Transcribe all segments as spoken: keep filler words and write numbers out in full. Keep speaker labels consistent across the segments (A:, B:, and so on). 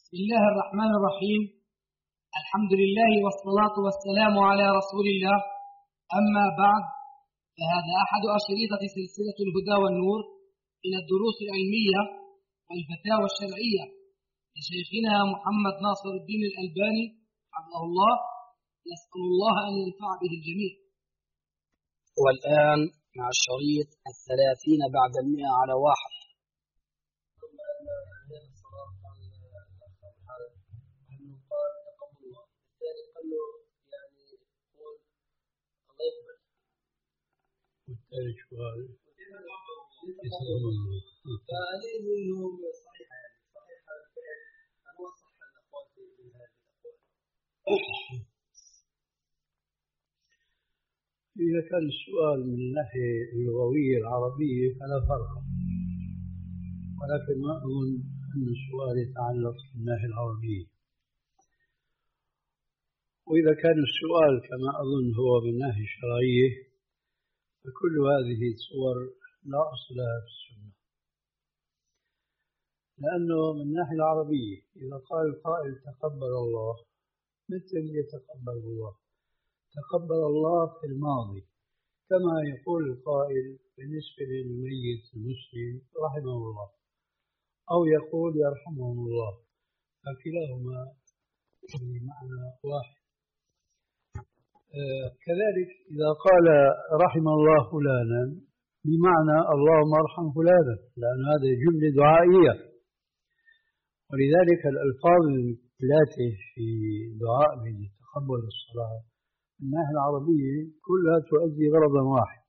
A: بسم الله الرحمن الرحيم. الحمد لله والصلاة والسلام على رسول الله. أما بعد، فهذا أحد أشرطة سلسلة الهدى والنور من الدروس العلمية والفتاوى الشرعية لشيخنا محمد ناصر الدين الألباني حفظه الله. نسأل الله أن ينفع به الجميع.
B: والآن مع الشريط الثلاثين بعد المئة على واحد.
C: والثاني سؤال يسألون
D: فهذه منهم صحيحة، يعني صحيحة الفعل. هل هو صح الأقوال من هذه الأقوال؟
C: إذا كان السؤال من الناحية اللغوية العربية فلا فرق، ولكن ما أظن أن السؤال يتعلق بالناحية العربية. وإذا كان السؤال كما أظن هو من الناحية الشرعية فكل هذه الصور لا أصل لها في السنة، لأنه من الناحية العربية إذا قال القائل تقبل الله، مثل يتقبل الله، تقبل الله في الماضي، كما يقول القائل بالنسبة للميت المسلم رحمه الله، أو يقول يرحمهم الله، فكلاهما بمعنى واحد. آه كذلك إذا قال رحم الله فلانا بمعنى اللهم ارحم فلانا، لأن هذه جملة دعائية، ولذلك الألفاظ الثلاثة في دعاء تقبل الصلاة من الناحية العربية كلها تؤدي غرضا واحد.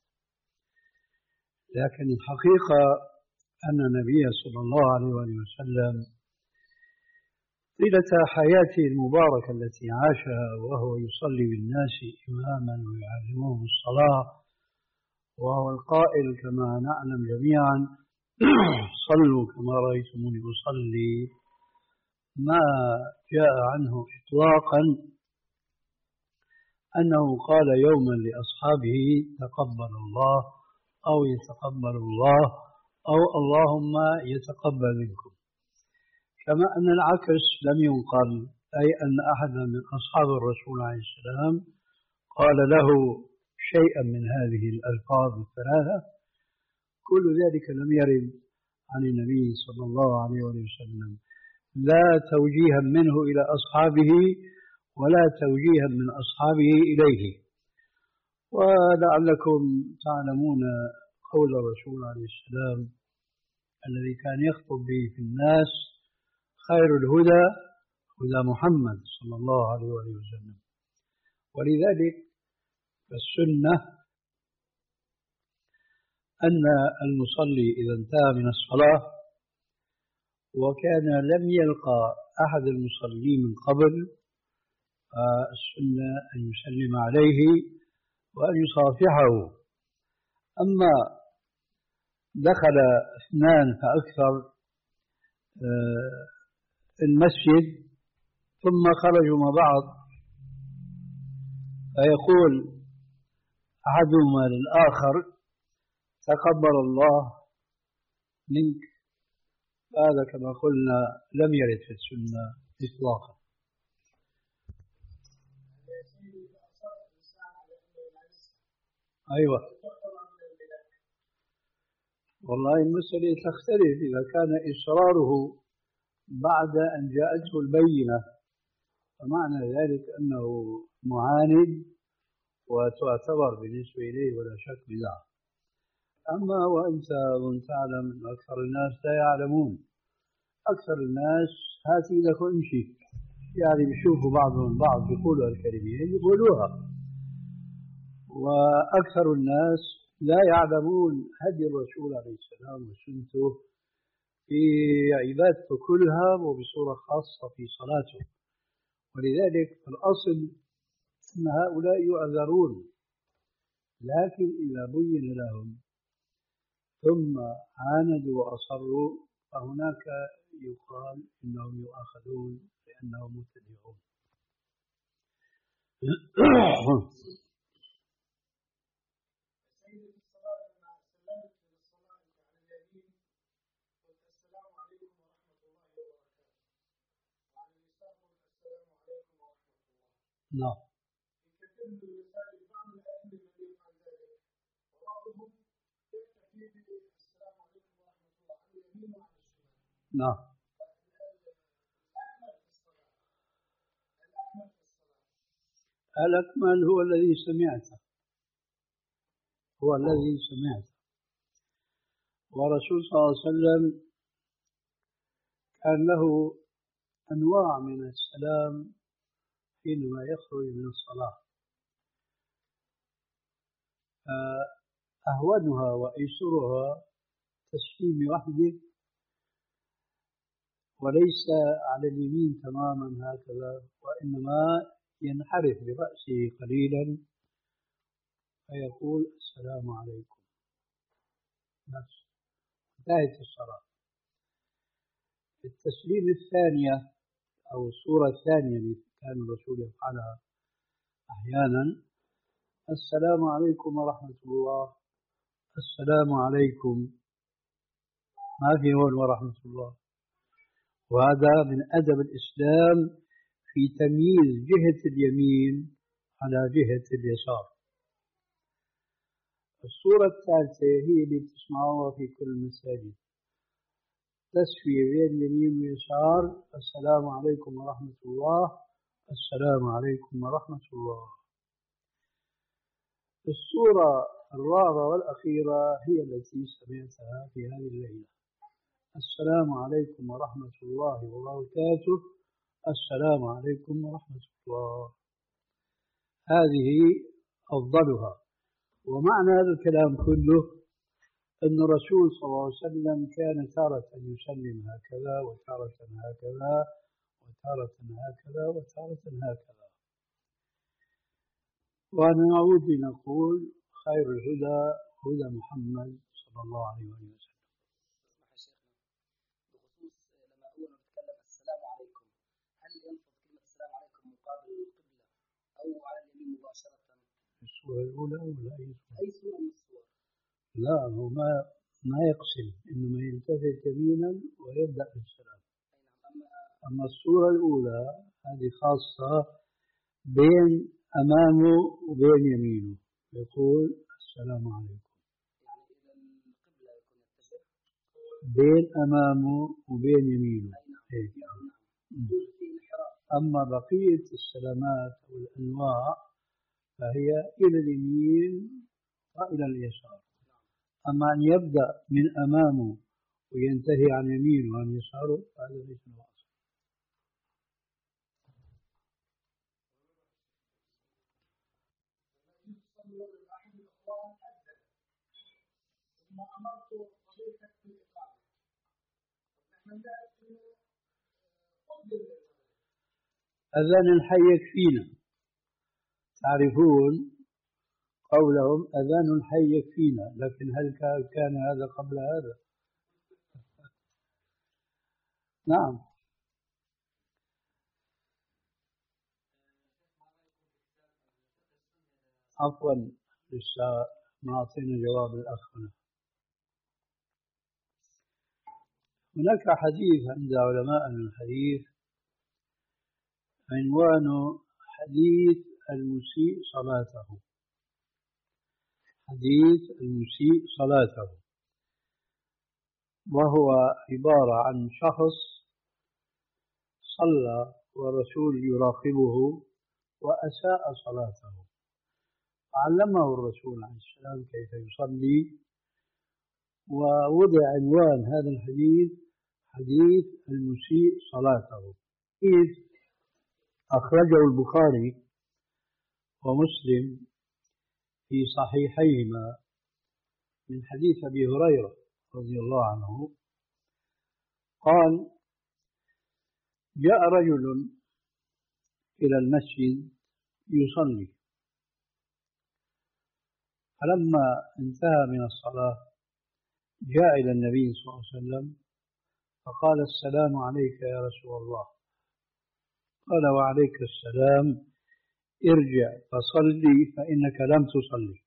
C: لكن الحقيقة أن النبي صلى الله عليه وسلم طيلة حياته المباركة التي عاشها وهو يصلي بالناس إماما ويعلمهم الصلاة، وهو القائل كما نعلم جميعا صلوا كما رأيتموني أصلي، ما جاء عنه إطلاقا أنه قال يوما لأصحابه تقبل الله أو يتقبل الله أو اللهم يتقبل منكم، كما أن العكس لم ينقل، أي أن أحدا من أصحاب الرسول عليه السلام قال له شيئا من هذه الألفاظ الثلاثة. كل ذلك لم يرد عن النبي صلى الله عليه وسلم، لا توجيها منه إلى أصحابه ولا توجيها من أصحابه إليه. ولعلكم تعلمون قول الرسول عليه السلام الذي كان يخطب به في الناس: خير الهدى هدى محمد صلى الله عليه وسلم. ولذلك السنة أن المصلي إذا انتهى من الصلاة وكان لم يلقى أحد المصلين من قبل، السنة أن يسلم عليه وأن يصافحه. أما دخل اثنان فأكثر المسجد ثم خرجوا مع بعض فيقول أحدهما للآخر تقبل الله منك، هذا كما قلنا لم يرد في السنة إطلاقا. أيوة والله المسألة تختلف. إذا كان إصراره بعد أن جاءته البينة فمعنى ذلك أنه معاند وتعتبر بالنسبة إليه ولا شك بدعة. أما وأنت تعلم أن أكثر الناس لا يعلمون، أكثر الناس هاتي لك امشي، يعني بيشوفوا بعضهم بعض بيقولوا الكلمين يقولوها، وأكثر الناس لا يعلمون هدي الرسول عليه السلام وسنته في عبادته كلها وبصورة خاصة في صلاته. ولذلك الأصل أن هؤلاء يعذرون، لكن إذا بين لهم ثم عاندوا وأصروا فهناك يقال إنهم يؤاخذون لأنهم مبتدعون. نعم.
D: كثير من المساجد بعض الأئمة من يفعل ذلك، وبعضهم يكتفي بالسلام عليكم ورحمة الله عن اليمين وعن الشمال.
C: نعم.
D: الأكمل في الصلاة الأكمل في الصلاة
C: الأكمل هو الذي سمعته، هو الذي سمعته. ورسول صلى الله عليه وسلم كان له أنواع من السلام حينما يخرج من الصلاة، أهونها وأيسرها تسليم وحده، وليس على اليمين تماما هكذا، وإنما ينحرف برأسه قليلا فيقول السلام عليكم، بس انتهت الصلاة. التسليم الثانية أو الصورة الثانية اللي كان الرسول يفعلها أحيانا: السلام عليكم ورحمة الله، السلام عليكم، ما في هون ورحمة الله. وهذا من أدب الإسلام في تمييز جهة اليمين على جهة اليسار. الصورة الثالثة هي اللي بتسمعوها في كل المساجد: تسوية بين اليمين واليسار، السلام عليكم ورحمة الله، السلام عليكم ورحمة الله. الصورة الرابعة والأخيرة هي التي سمعتها في هذه الليلة: السلام عليكم ورحمة الله وبركاته، السلام عليكم ورحمة الله. هذه أفضلها. ومعنى هذا الكلام كله أن الرسول صلى الله عليه وسلم كان تارة يسلم هكذا، وتارة هكذا، وتارة هكذا، وتارة هكذا. ونعود لنقول: خير الهدى هدى محمد صلى الله عليه وسلم.
B: اسمح يا شيخنا، بخصوص لما أول ما نتكلم السلام عليكم، هل ينفض كلمة السلام عليكم مقابل القبلة أو على اليمين مباشرة؟
C: الصورة الأولى ولا أي صورة؟
B: أي صورة من الصور؟
C: لا، هو ما ما يقسم، إنما يلتفت يمينا ويبدأ بالسلام. أما الصورة الأولى هذه خاصة بين أمامه وبين يمينه، يقول السلام عليكم.
B: يعني إذا القبلة يكون يتجه
C: بين أمامه وبين يمينه هيك. أما بقية السلامات والأنواع فهي إلى اليمين وإلى اليسار. أما أن يبدأ من أمامه وينتهي عن يمينه وعن يساره هذا ليس واضح.
D: أحد الأخوان أذن ثم أمرت طريقة بالإقامة. نحن نعرف أنه أذن
C: أذان الحي يكفينا. تعرفون قولهم أذان الحي يكفينا، لكن هل كان هذا قبل هذا؟ نعم. عفوا لسه ما أعطينا جواب الأخ هنا. هناك حديث عند علماء الحديث عنوانه حديث المسيء صلاته. حديث المسيء صلاته، وهو عبارة عن شخص صلى والرسول يراقبه وأساء صلاته، علمه الرسول عليه السلام كيف يصلي، ووضع عنوان هذا الحديث حديث المسيء صلاته. إذ أخرجه البخاري ومسلم في صحيحيهما من حديث أبي هريرة رضي الله عنه قال: جاء رجل إلى المسجد يصلي، فلما انتهى من الصلاة جاء إلى النبي صلى الله عليه وسلم فقال: السلام عليك يا رسول الله. قال: وعليك السلام، ارجع فصلي فإنك لم تصلي.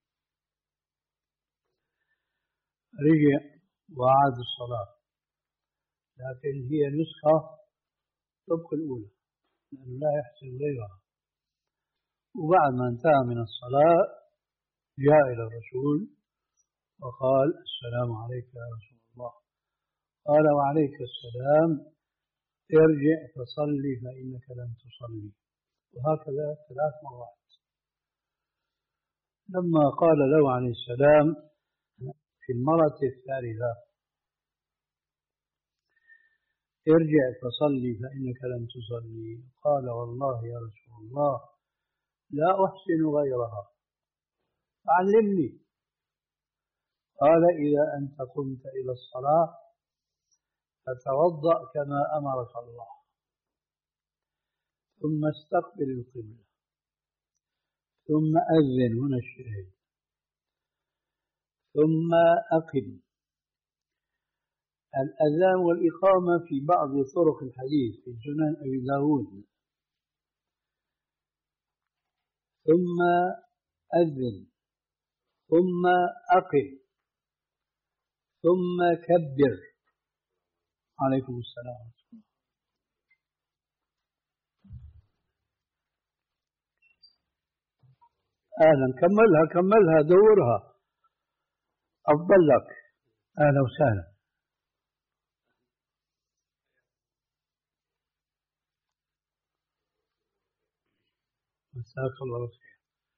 C: رجع وعاد الصلاة، لكن هي نسخة طبق الأولى لأنه لا يحسن غيرها. وبعد ما انتهى من الصلاة جاء إلى الرسول وقال السلام عليك يا رسول الله. قال وعليك السلام، ارجع فصلي فإنك لم تصلي. وهكذا ثلاث مرات. لما قال له عليه السلام في المرة الثالثة ارجع فصلي فإنك لم تصلي، قال والله يا رسول الله لا أحسن غيرها علمني. قال إذا أنت قمت إلى الصلاة فتوضأ كما أمرك الله، ثم استقبل القبلة، ثم أذن، هنا الشاهد، ثم أقم. الأذان والإقامة في بعض طرق الحديث في سنن أبي داود. ثم أذن، ثم أقم، ثم كبر. عليكم السلام. أهلا، كملها كملها دورها، أفضل لك. أهلا وسهلا. مساك الله خير.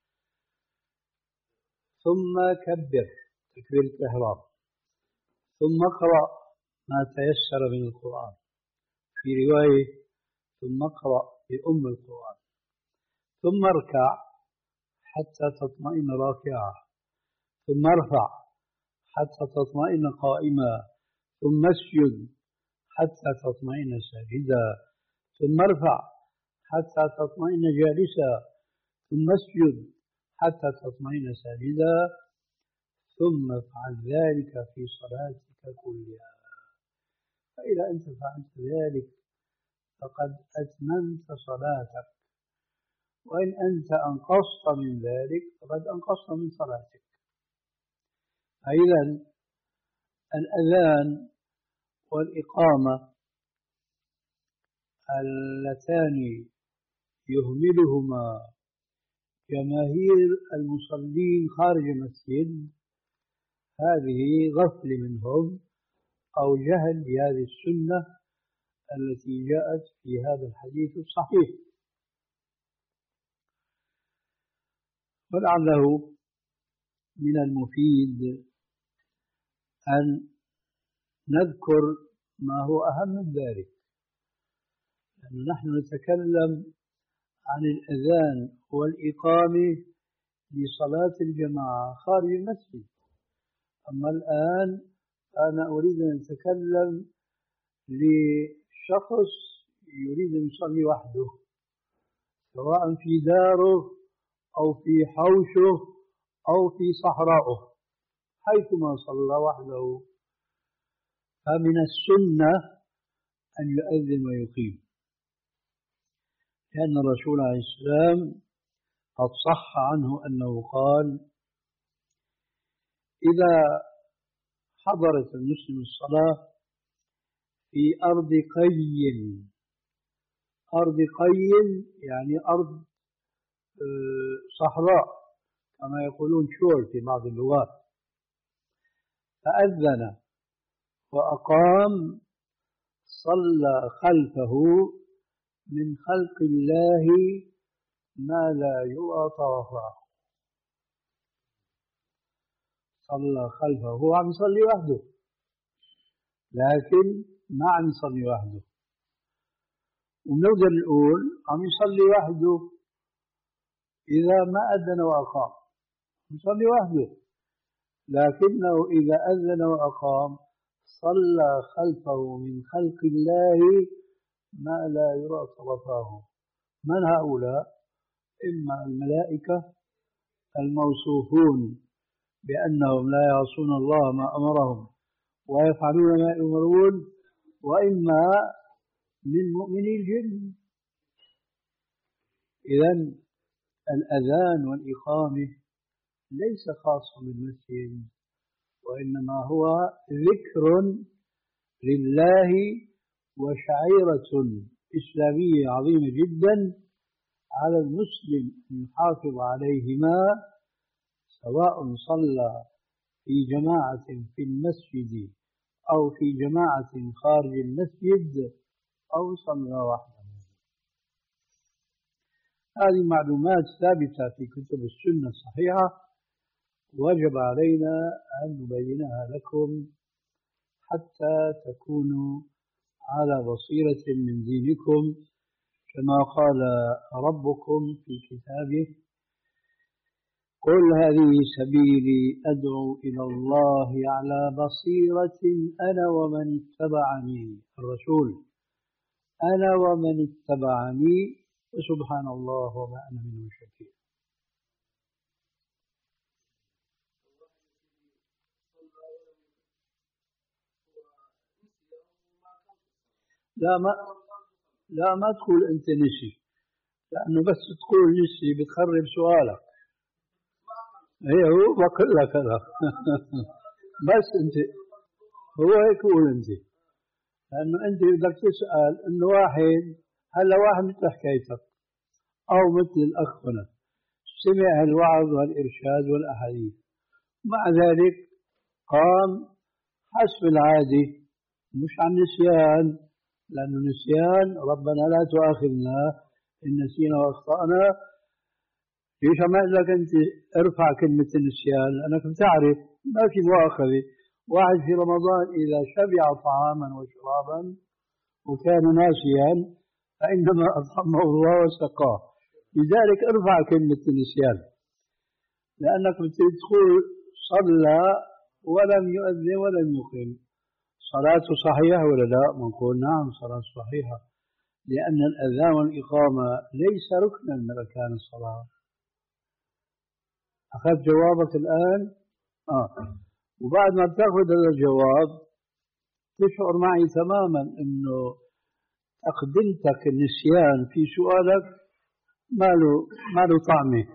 C: ثم كبر تكبيرة الإحرام، ثم اقرأ ما تيسر من القرآن، في رواية ثم اقرأ بأم القرآن، ثم اركع حتى تطمئن راكعا، ثم ارفع حتى تطمئن قائما، ثم اسجد حتى تطمئن ساجدا، ثم ارفع حتى تطمئن جالسا، ثم اسجد حتى تطمئن ساجدا، ثم افعل ذلك في صلاتك كلها. فإذا أنت فعلت ذلك فقد أتممت صلاتك، وإن أنت أنقصت من ذلك فقد أنقصت من صلاتك. إذا الأذان والإقامة اللتان يهملهما جماهير المصلين خارج المسجد هذه غفل منهم أو جهل بهذه السنة التي جاءت في هذا الحديث الصحيح. ولعله من المفيد أن نذكر ما هو أهم من ذلك، لأن نحن نتكلم عن الأذان والإقامة لصلاة الجماعة خارج المسجد. أما الآن أنا أريد أن أتكلم لشخص يريد أن يصلي وحده، سواء في داره أو في حوشه أو في صحراءه، حيثما صلى وحده فمن السنة أن يؤذن ويقيم، لأن الرسول عليه السلام قد صح عنه أنه قال إذا حضرت المسلم الصلاة في أرض قي، أرض قي يعني أرض صحراء كما يقولون شور في بعض اللغات، فأذن وأقام صلى خلفه من خلق الله ما لا يرى طرفاه. صلى خلفه، هو عم يصلي وحده لكن ما عم يصلي وحده، ونقدر نقول عم يصلي وحده إذا ما أذن وأقام، يصلي وحده، لكنه إذا أذن وأقام صلى خلفه من خلق الله ما لا يرى طرفاه. من هؤلاء؟ إما الملائكة الموصوفون بأنهم لا يعصون الله ما أمرهم ويفعلون ما يؤمرون، وإما من مؤمني الجن. إذن الأذان والإقامة ليس خاصا بالمسجد، وإنما هو ذكر لله وشعيرة إسلامية عظيمة جدا على المسلم أن يحافظ عليهما سواء صلى في جماعة في المسجد أو في جماعة خارج المسجد أو صلى وحده. هذه معلومات ثابتة في كتب السنة الصحيحة، وجب علينا أن نبينها لكم حتى تكونوا على بصيرة من دينكم، كما قال ربكم في كتابه: قل هذه سبيلي أدعو إلى الله على بصيرة أنا ومن اتبعني. الرسول: أنا ومن اتبعني، وسبحان الله وما أنا من المشركين. لا ما لا ما تقول أنت نسي، لأنه بس تقول نسي بتخرب سؤالك. هي هو بقول لك هذا بس أنت هو هيك قول أنت، لأنه أنت بدك تسأل إنه واحد هلا واحد مثل حكايتك أو مثل الأخ هنا سمع الوعظ والإرشاد والأحاديث، مع ذلك قام حسب العادة مش عن نسيان، لأنه نسيان ربنا لا تؤاخذنا إن نسينا وأخطأنا. ليش ما أقول لك أنت ارفع كلمة النسيان؟ لأنك بتعرف ما في مؤاخذة. واحد في رمضان إذا شبع طعاما وشرابا وكان ناسيا فإنما أطعمه الله وسقاه. لذلك ارفع كلمة النسيان، لأنك بتقول صلى ولم يؤذن ولم يقيم، صلاته صحيحة ولا لا؟ بنقول نعم صلاة صحيحة، لأن الأذان والإقامة ليس ركنا من أركان الصلاة. أخذت جوابك الآن؟ آه. وبعد ما بتاخذ هذا الجواب تشعر معي تماما إنه تقدمتك النسيان في سؤالك ما له ما له طعمه.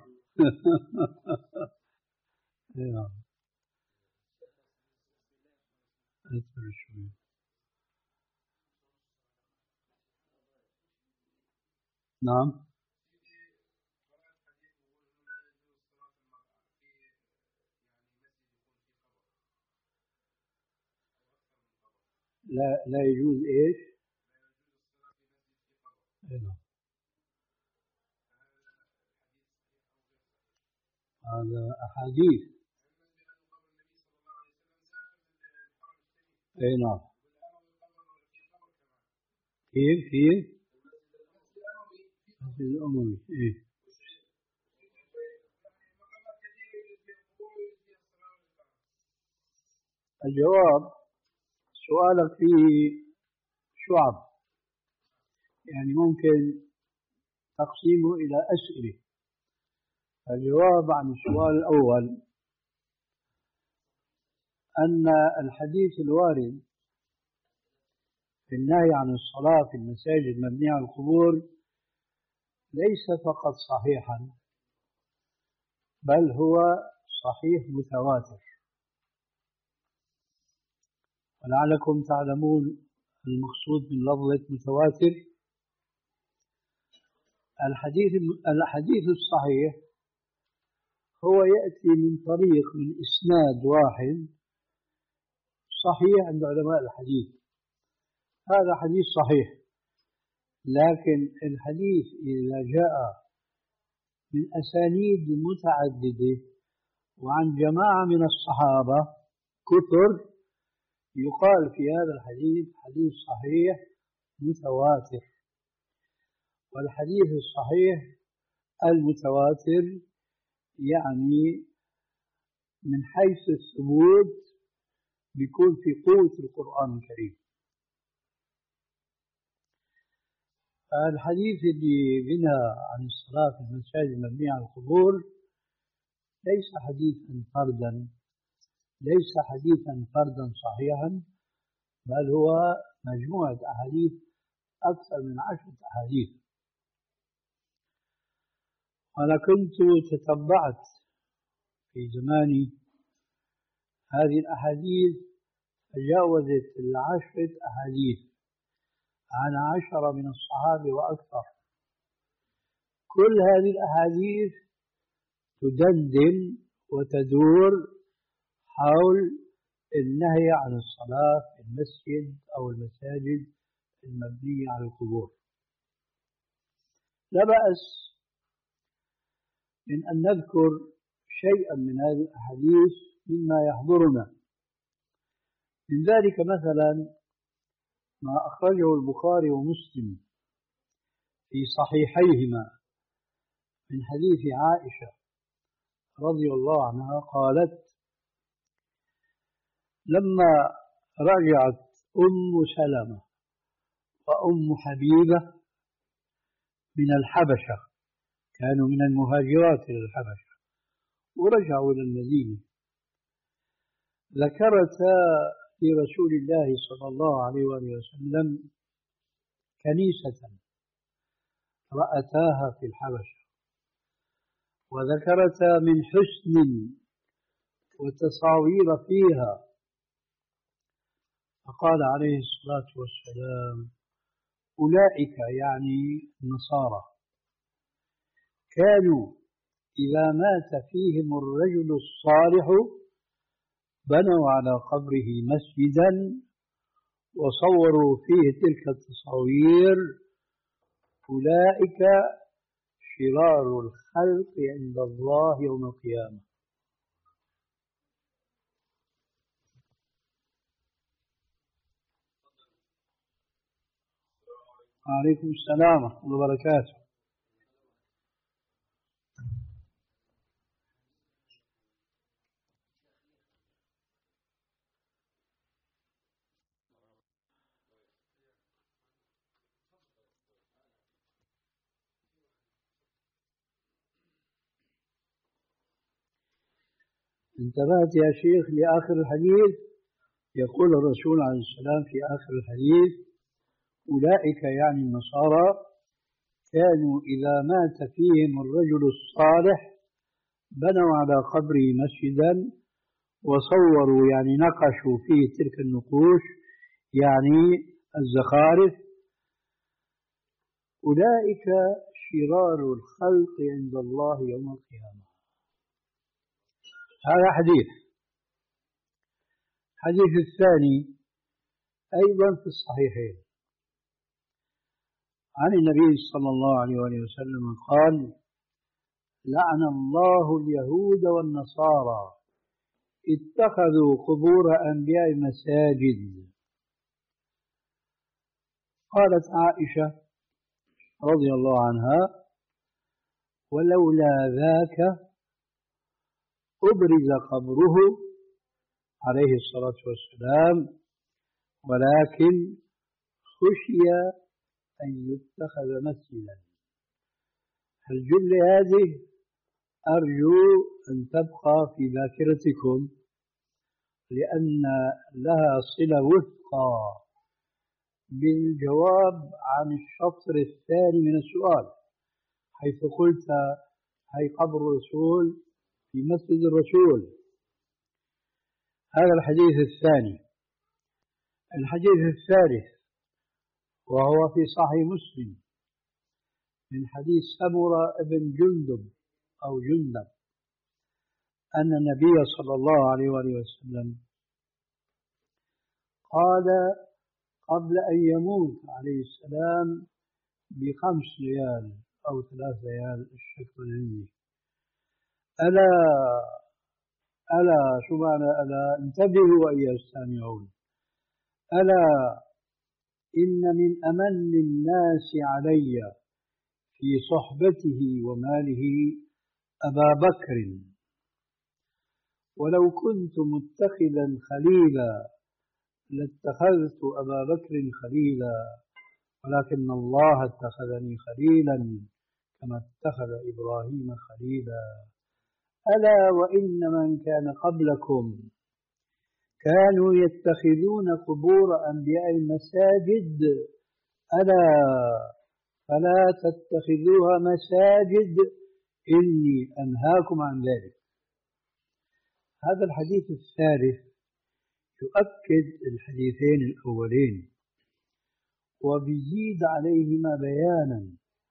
C: نعم. لا لا يجوز ايش؟ نعم. هذا احاديث. اي نعم. كيف كيف؟ المسجد الأموي. إيه؟ الجواب سؤالك فيه شعب، يعني ممكن تقسيمه إلى أسئلة. الجواب عن السؤال الأول أن الحديث الوارد في النهي عن الصلاة في المساجد المبنية على القبور ليس فقط صحيحا، بل هو صحيح متواتر. ولعلكم تعلمون المقصود من لفظة متواتر. الحديث الحديث الصحيح هو يأتي من طريق من إسناد واحد صحيح عند علماء الحديث، هذا حديث صحيح. لكن الحديث إذا جاء من أسانيد متعددة وعن جماعة من الصحابة كثر يقال في هذا الحديث حديث صحيح متواتر. والحديث الصحيح المتواتر يعني من حيث الثبوت بيكون في قوة القرآن الكريم. الحديث اللي بنا عن الصلاة في المساجد المبنية على القبور ليس حديثا فردا، ليس حديثا فردا صحيحا، بل هو مجموعة أحاديث أكثر من عشرة أحاديث. أنا كنت تتبعت في زماني هذه الأحاديث تجاوزت العشرة أحاديث عن عشرة من الصحابة وأكثر. كل هذه الأحاديث تدندن وتدور حول النهي عن الصلاة في المسجد أو المساجد المبنية على القبور. لا بأس من أن نذكر شيئا من هذه الأحاديث مما يحضرنا. من ذلك مثلا ما أخرجه البخاري ومسلم في صحيحيهما من حديث عائشة رضي الله عنها قالت: لما رجعت أم سلمة وأم حبيبة من الحبشة، كانوا من المهاجرات إلى الحبشة ورجعوا إلى المدينة، ذكرتا لرسول الله صلى الله عليه وآله وسلم كنيسة رأتاها في الحبشة، وذكرتا من حسن وتصاوير فيها، فقال عليه الصلاة والسلام: أولئك يعني النصارى كانوا إذا مات فيهم الرجل الصالح بنوا على قبره مسجدا وصوروا فيه تلك التصاوير، أولئك شرار الخلق عند الله يوم القيامة. وعليكم السلام ورحمة الله وبركاته. انتبهت يا شيخ لآخر الحديث؟ يقول الرسول عليه السلام في آخر الحديث: أولئك يعني النصارى كانوا إذا مات فيهم الرجل الصالح بنوا على قبره مسجدا وصوروا يعني نقشوا فيه تلك النقوش يعني الزخارف، أولئك شرار الخلق عند الله يوم القيامة. هذا حديث. الحديث الثاني أيضا في الصحيحين عن النبي صلى الله عليه وسلم قال: لعن الله اليهود والنصارى اتخذوا قبور أنبياء مساجد. قالت عائشة رضي الله عنها: ولولا ذاك أبرز قبره عليه الصلاة والسلام، ولكن خشي أن يتخذ مسجدا. الجملة هذه أرجو أن تبقى في ذاكرتكم، لأن لها صلة وثقى بالجواب عن الشطر الثاني من السؤال، حيث قلت: هي قبر الرسول في مسجد الرسول. هذا الحديث الثاني. الحديث الثالث وهو في صحيح مسلم من حديث سمرة بن جندب أو جندب أن النبي صلى الله عليه وآله وسلم قال قبل أن يموت عليه السلام بخمس ليال أو ثلاث ليال، الشك عندي: ألا ألا شو معنى ألا؟ انتبهوا أيها السامعون. ألا إن من أمن الناس علي في صحبته وماله أبا بكر، ولو كنت متخذا خليلا لاتخذت أبا بكر خليلا، ولكن الله اتخذني خليلا كما اتخذ إبراهيم خليلا. ألا وإن من كان قبلكم كانوا يتخذون قبور أنبياء مساجد، ألا فلا تتخذوها مساجد إني أنهاكم عن ذلك. هذا الحديث الثالث يؤكد الحديثين الأولين وبيزيد عليهما بيانا،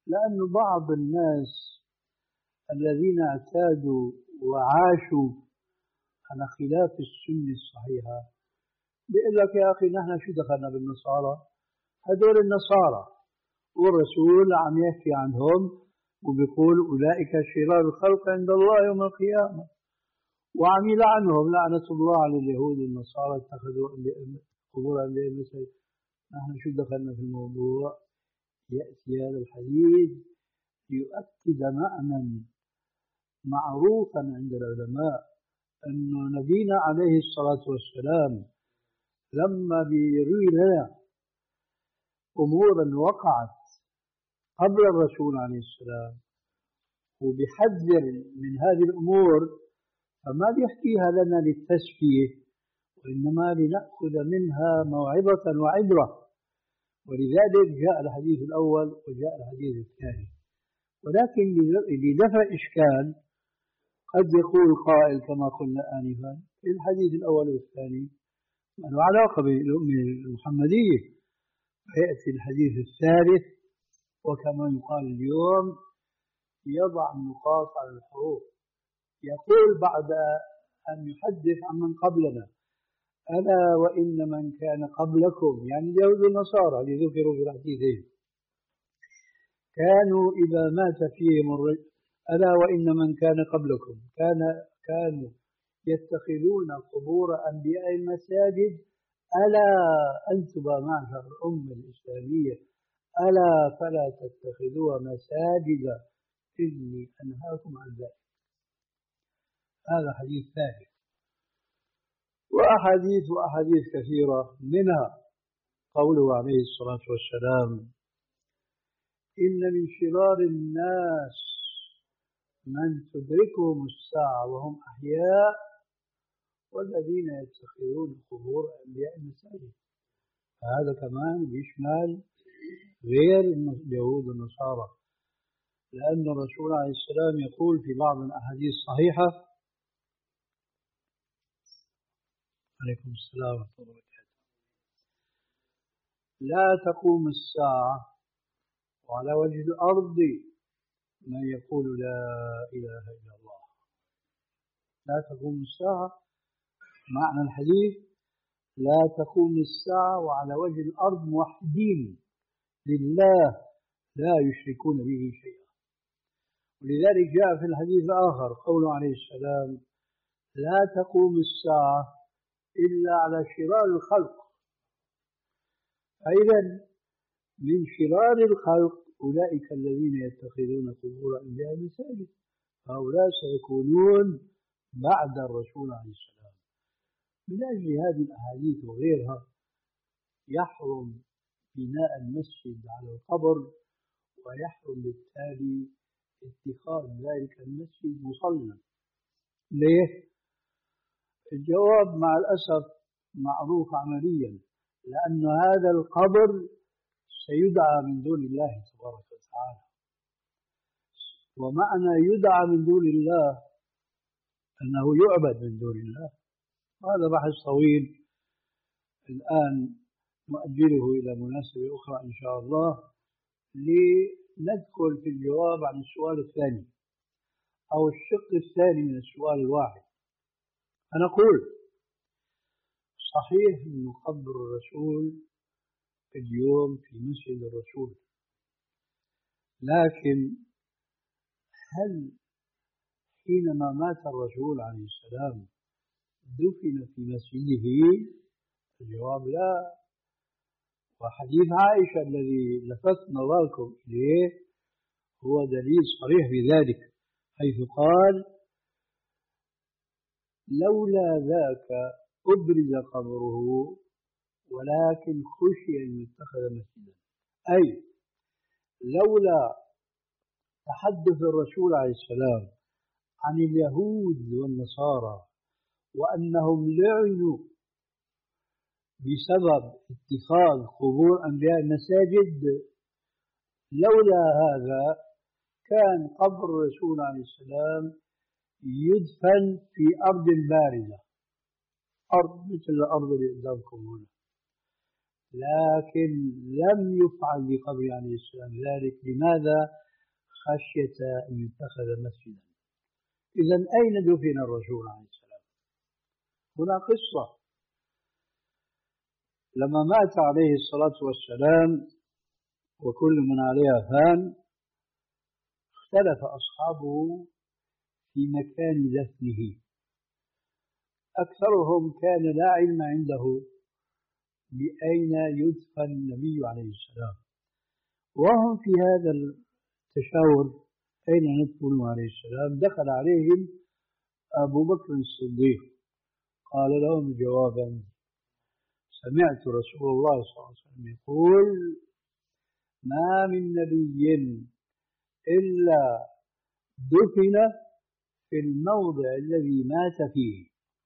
C: لأن بعض الناس الذين اعتادوا وعاشوا على خلاف السنة الصحيحة بيقول لك يا أخي نحن شو دخلنا بالنصارى؟ هدول النصارى، والرسول عم يحكي عنهم وبيقول أولئك شرار الخلق عند الله يوم القيامة، وعم يلعنهم لعنة الله على اليهود والنصارى اتخذوا قبور أنبياء المسيح. نحن شو دخلنا في الموضوع؟ يأتي هذا الحديث ليؤكد معنى معروفا عند العلماء أن نبينا عليه الصلاة والسلام لما بيروي لنا أمورا وقعت قبل الرسول عليه السلام وبيحذر من هذه الأمور، فما بيحكيها لنا للتسفيه وإنما لنأخذ منها موعظة وعبرة. ولذلك جاء الحديث الأول وجاء الحديث الثاني. ولكن لدفع إشكال قد يقول قائل كما قلنا آنفا الحديث الأول والثاني ما له علاقة بالأمة المحمدية، فيأتي الحديث الثالث وكما يقال اليوم يضع النقاط على الحروف، يقول بعد أن يحدث عن من قبلنا ألا وإن من كان قبلكم، يعني اليهود والنصارى اللي ذكروا في الحديثين، كانوا إذا مات فيهم الرجل ألا وإن من كان قبلكم كان كانوا يتخذون قبور أنبياء المساجد، ألا أنتم معشر الأمة الإسلامية ألا فلا تتخذوها مساجد إني أنهاكم عن ذلك. هذا حديث ثاني، وأحاديث وأحاديث كثيرة منها قوله عليه الصلاة والسلام إن من شرار الناس من تدركهم الساعة وهم أحياء والذين يتخذون قبور أنبياء المساجد. هذا كمان يشمل غير اليهود والنصارى، لأن الرسول عليه السلام يقول في بعض الأحاديث الصحيحة عليكم السلام ورحمة الله وبركاته لا تقوم الساعة وعلى وجه الأرض من يقول لا إله إلا الله. لا تقوم الساعة معنى الحديث لا تقوم الساعة وعلى وجه الأرض موحدين لله لا يشركون به شيئا. ولذلك جاء في الحديث الآخر قوله عليه السلام لا تقوم الساعة إلا على شرار الخلق. فإذا من شرار الخلق أولئك الذين يتخذون قبور أنبياء المساجد، هؤلاء سيكونون بعد الرسول عليه السلام. من أجل هذه الأحاديث وغيرها يحرم بناء المسجد على القبر، ويحرم بالتالي اتخاذ ذلك المسجد مصلى. ليه؟ الجواب مع الأسف معروف عمليا، لأن هذا القبر سيدعى من دون الله تبارك وتعالى. ومعنى يدعى من دون الله أنه يعبد من دون الله. هذا بحث طويل الآن نؤجله إلى مناسبة أخرى إن شاء الله، لندخل في الجواب عن السؤال الثاني أو الشق الثاني من السؤال الواحد. أنا أقول صحيح أن قبر الرسول اليوم في مسجد الرسول، لكن هل حينما مات الرسول عليه السلام دفن في مسجده؟ الجواب لا. وحديث عائشة الذي لفت نظركم إليه هو دليل صريح بذلك، حيث قال لولا ذاك أبرز قبره ولكن خشي أن يتخذ مسجدا. أي لولا تحدث الرسول عليه السلام عن اليهود والنصارى وأنهم لعنوا بسبب اتخاذ قبور أنبياء المساجد، لولا هذا كان قبر الرسول عليه السلام يدفن في أرض بارزة، أرض مثل الأرض اللي قدامكم هنا، لكن لم يفعل بقبر عليه السلام ذلك. لماذا؟ خشية أن يتخذ مسجدا. إذا أين دفن الرسول عليه السلام؟ هنا قصة. لما مات عليه الصلاة والسلام وكل من عليها فان، اختلف أصحابه في مكان دفنه. أكثرهم كان لا علم عنده بأين يدفن النبي عليه السلام، وهم في هذا التشاور أين ندفن عليه السلام. دخل عليهم أبو بكر الصديق قال لهم جوابا: سمعت رسول الله صلى الله عليه وسلم يقول: ما من نبي إلا دفن في الموضع الذي مات فيه،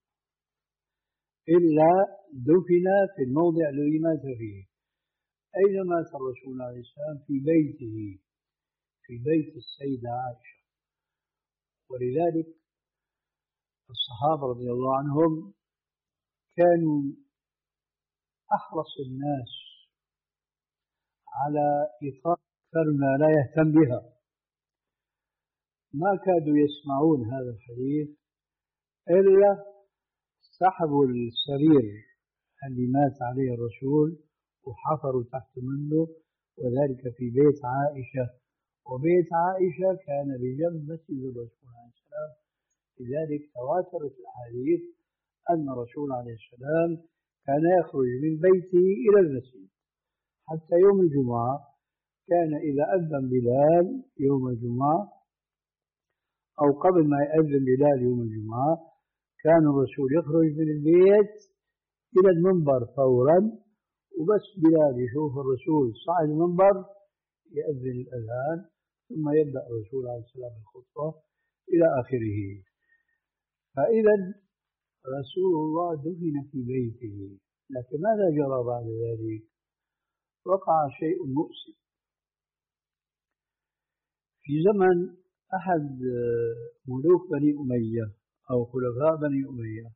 C: إلا دفن في الموضع الذي مات فيه. أين مات الرسول عليه السلام؟ في بيته، في بيت السيدة عائشة. ولذلك الصحابة رضي الله عنهم كانوا أحرص الناس على إيقاف ما لا يهتم بها. ما كادوا يسمعون هذا الحديث إلا سحبوا السرير اللي مات عليه الرسول وحفروا تحت منه، وذلك في بيت عائشة. وبيت عائشة كان بجنب مسجد الرسول عليه السلام. لذلك تواترت الأحاديث أن الرسول عليه السلام كان يخرج من بيته إلى المسجد. حتى يوم الجمعة كان إذا أذن بلال يوم الجمعة أو قبل ما يأذن بلال يوم الجمعة، كان الرسول يخرج من البيت إلى المنبر فورا، وبس بلال يشوف الرسول صعد المنبر يأذن الأذان، ثم يبدأ الرسول عليه السلام الخطبة إلى آخره. فإذا رسول الله دفن في بيته. لكن ماذا جرى بعد ذلك؟ وقع شيء مؤسف. في زمن أحد ملوك بني أمية أو خلفاء بني أمية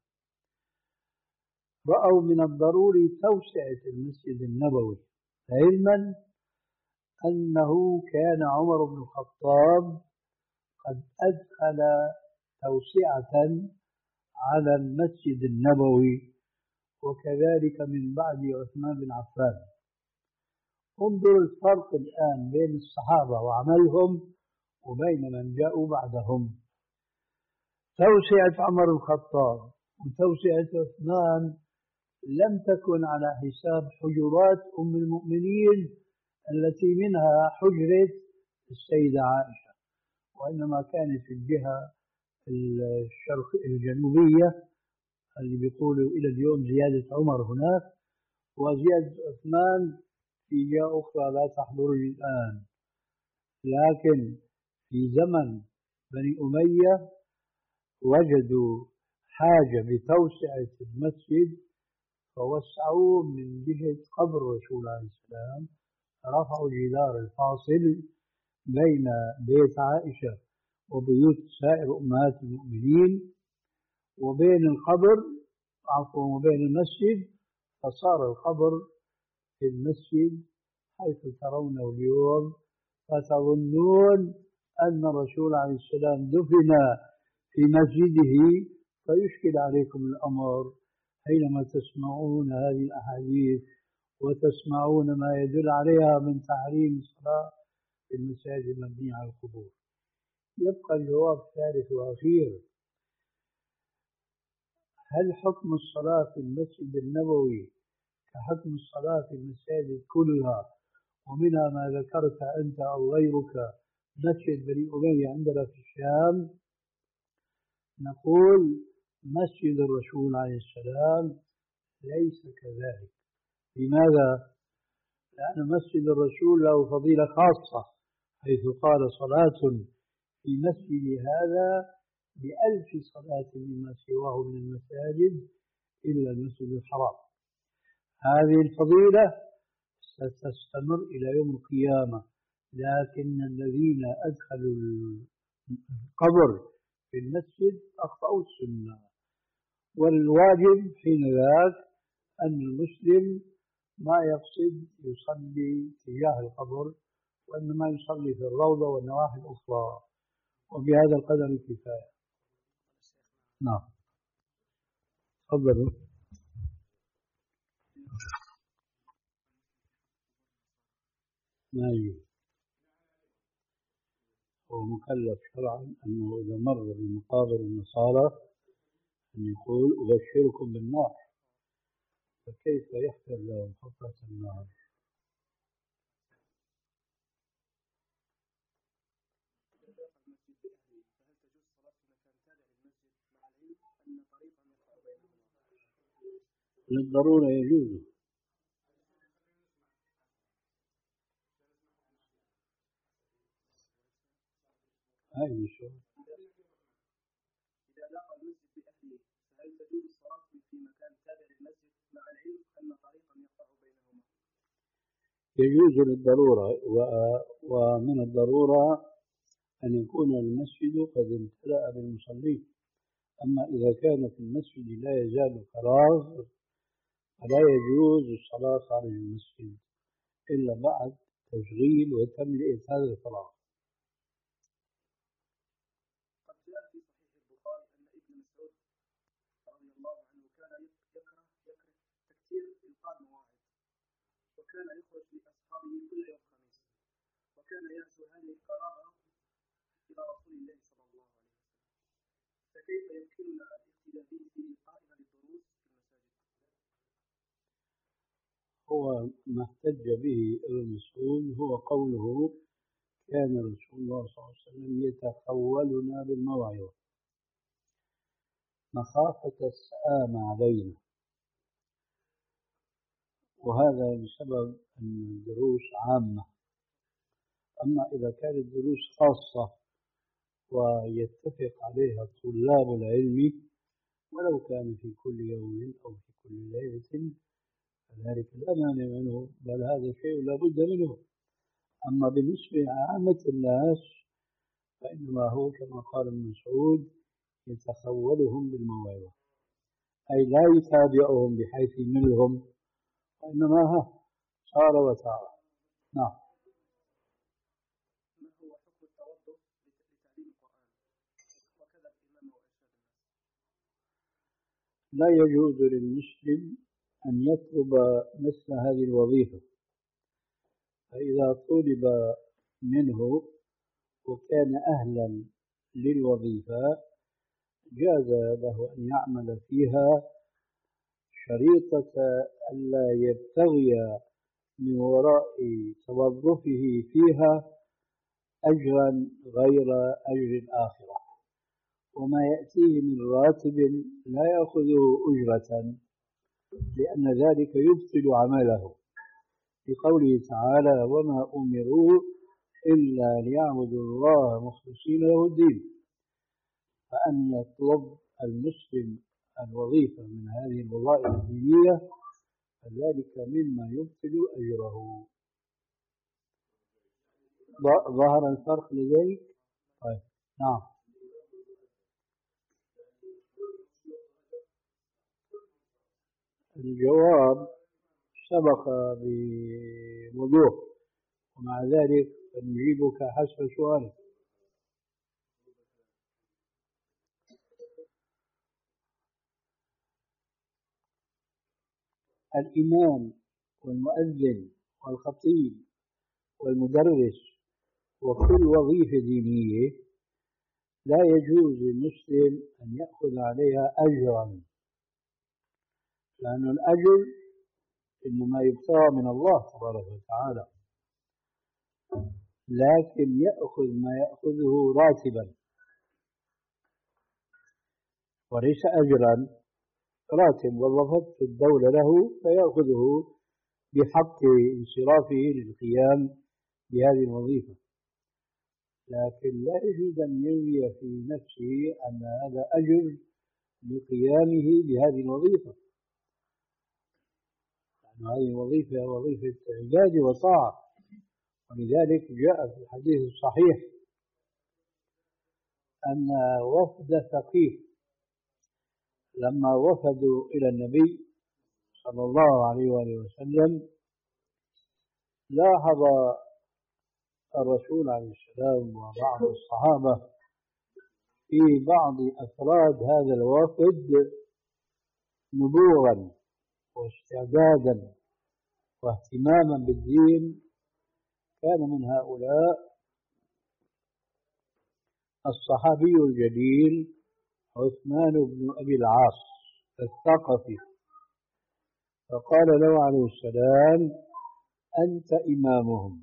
C: رأوا من الضروري توسعة المسجد النبوي، علما أنه كان عمر بن الخطاب قد أدخل توسعة على المسجد النبوي، وكذلك من بعد عثمان بن عفان. انظر الفرق الآن بين الصحابة وعملهم وبين من جاءوا بعدهم. توسعة عمر الخطاب وتوسعة عثمان لم تكن على حساب حجرات أم المؤمنين التي منها حجرة السيدة عائشة، وإنما كانت في الجهة الشرق الجنوبية اللي بيقولوا إلى اليوم زيادة عمر هناك، وزيادة عثمان في جهة أخرى لا تحضرني الآن. لكن في زمن بني أمية وجدوا حاجة بتوسعة المسجد فوسعوه من جهة قبر الرسول عليه السلام، رفعوا الجدار الفاصل بين بيت عائشة وبيوت سائر أمهات المؤمنين وبين القبر عفوا وبين المسجد، فصار القبر في المسجد حيث ترونه اليوم، فتظنون أن الرسول عليه السلام دفن في مسجده، فيشكل عليكم الأمر حينما تسمعون هذه الأحاديث وتسمعون ما يدل عليها من تحريم الصلاة في المساجد المبنية على القبور. يبقى الجواب ثالث وأخير: هل حكم الصلاة في المسجد النبوي كحكم الصلاة في المساجد كلها، ومنها ما ذكرت أنت أو غيرك مسجد بني أمية عندنا في الشام؟ نقول مسجد الرسول عليه السلام ليس كذلك. لماذا؟ لأن مسجد الرسول له فضيلة خاصة، حيث قال: صلاة في مسجد هذا بألف صلاة مما سواه من المساجد إلا المسجد الحرام. هذه الفضيلة ستستمر إلى يوم القيامة، لكن الذين أدخلوا القبر في المسجد أخطأوا السنة. والواجب حين ذاك أن المسلم ما يقصد يصلي تجاه القبر، وإنما يصلي في الروضة والنواحي الأخرى، وبهذا القدر كفاية. نعم، تفضلوا. ما يجوز. هو مكلف شرعا أنه إذا مر بمقابر النصارى أن يقول أبشركم بالنار، فكيف يحفر لهم حفرة النار؟ للضرورة يجوز. هاي مش
B: إذا لاقى المسجد بأهله فهل تجوز الصلاة في مكان تابع للمسجد مع العلم أن طريقا يقطع بينهما؟
C: يجوز للضرورة، ومن الضرورة أن يكون المسجد قد امتلأ بالمصلين. أما إذا كان في المسجد لا يزال فراغ فلا يجوز الصلاة خارج المسجد إلا بعد تشغيل وتملئة هذا الفراغ.
B: قد جاء في صحيح البخاري أن ابن مسعود رضي الله عنه كان يكره يكره تكثير إلقاء المواعظ، وكان يخرج لأصحابه كل يوم خميس، وكان يعزو هذه القرابة إلى رسول الله صلى الله عليه وسلم، فكيف يمكننا الاقتداء به في إلقائنا للدروس في المساجد؟
C: هو ما احتج به ابن مسعود هو قوله كان رسول الله صلى الله عليه وسلم يتخولنا بالموعظة مخافة السآم علينا، وهذا بسبب أن الدروس عامة. أما إذا كانت دروس خاصة ويتفق عليها طلاب العلم ولو كان في كل يوم أو في كل ليلة فذلك لا مانع منه، بل هذا شيء لا بد منه. أما بالنسبة لعامة الناس فإنما هو كما قال ابن مسعود يتخولهم بالموعظة، أي لا يتابعهم بحيث يملهم، وإنما ها صار وتعالى. نعم.
B: ما هو حكم التوضؤ لتعليم القرآن وكذا الإمام وإرشاد الناس؟
C: لا يجوز للمسلم أن يطلب مثل هذه الوظيفة، فإذا طلب منه وكان أهلا للوظيفة جاز له أن يعمل فيها شريطة ألا يبتغي من وراء توظفه فيها أجرا غير أجر الآخرة، وما يأتيه من راتب لا يأخذه أجرة، لأن ذلك يبطل عمله، لقوله تعالى وما أمروا إلا ليعبدوا الله مخلصين له الدين. فأن يطلب المسلم الوظيفة من هذه الوظائف الدينية فذلك مما يبطل أجره. ظهر الفرق لذلك؟ طيب. نعم. الجواب سبق بوضوح، ومع ذلك نجيبك حسب سؤالك. الإمام والمؤذن والخطيب والمدرس وكل وظيفة دينية لا يجوز للمسلم أن يأخذ عليها أجرا، لأن الأجر إنما يبتغى من الله تبارك وتعالى، لكن يأخذ ما يأخذه راتبا وليس أجرا. راتب وظفته الدولة له فيأخذه بحق انصرافه للقيام بهذه الوظيفة، لكن لا يجوز أن ينوي في نفسه أن هذا أجر لقيامه بهذه الوظيفة، لأن هذه الوظيفة وظيفة عبادة وطاعة. ولذلك جاء في الحديث الصحيح أن وفد ثقيف لما وفدوا إلى النبي صلى الله عليه وآله وسلم لاحظ الرسول عليه السلام وبعض الصحابة في بعض أفراد هذا الوفد نبوغا واستعدادا واهتماما بالدين. كان من هؤلاء الصحابي الجليل عثمان بن أبي العاص الثقفي، فقال له عليه السلام: أنت إمامهم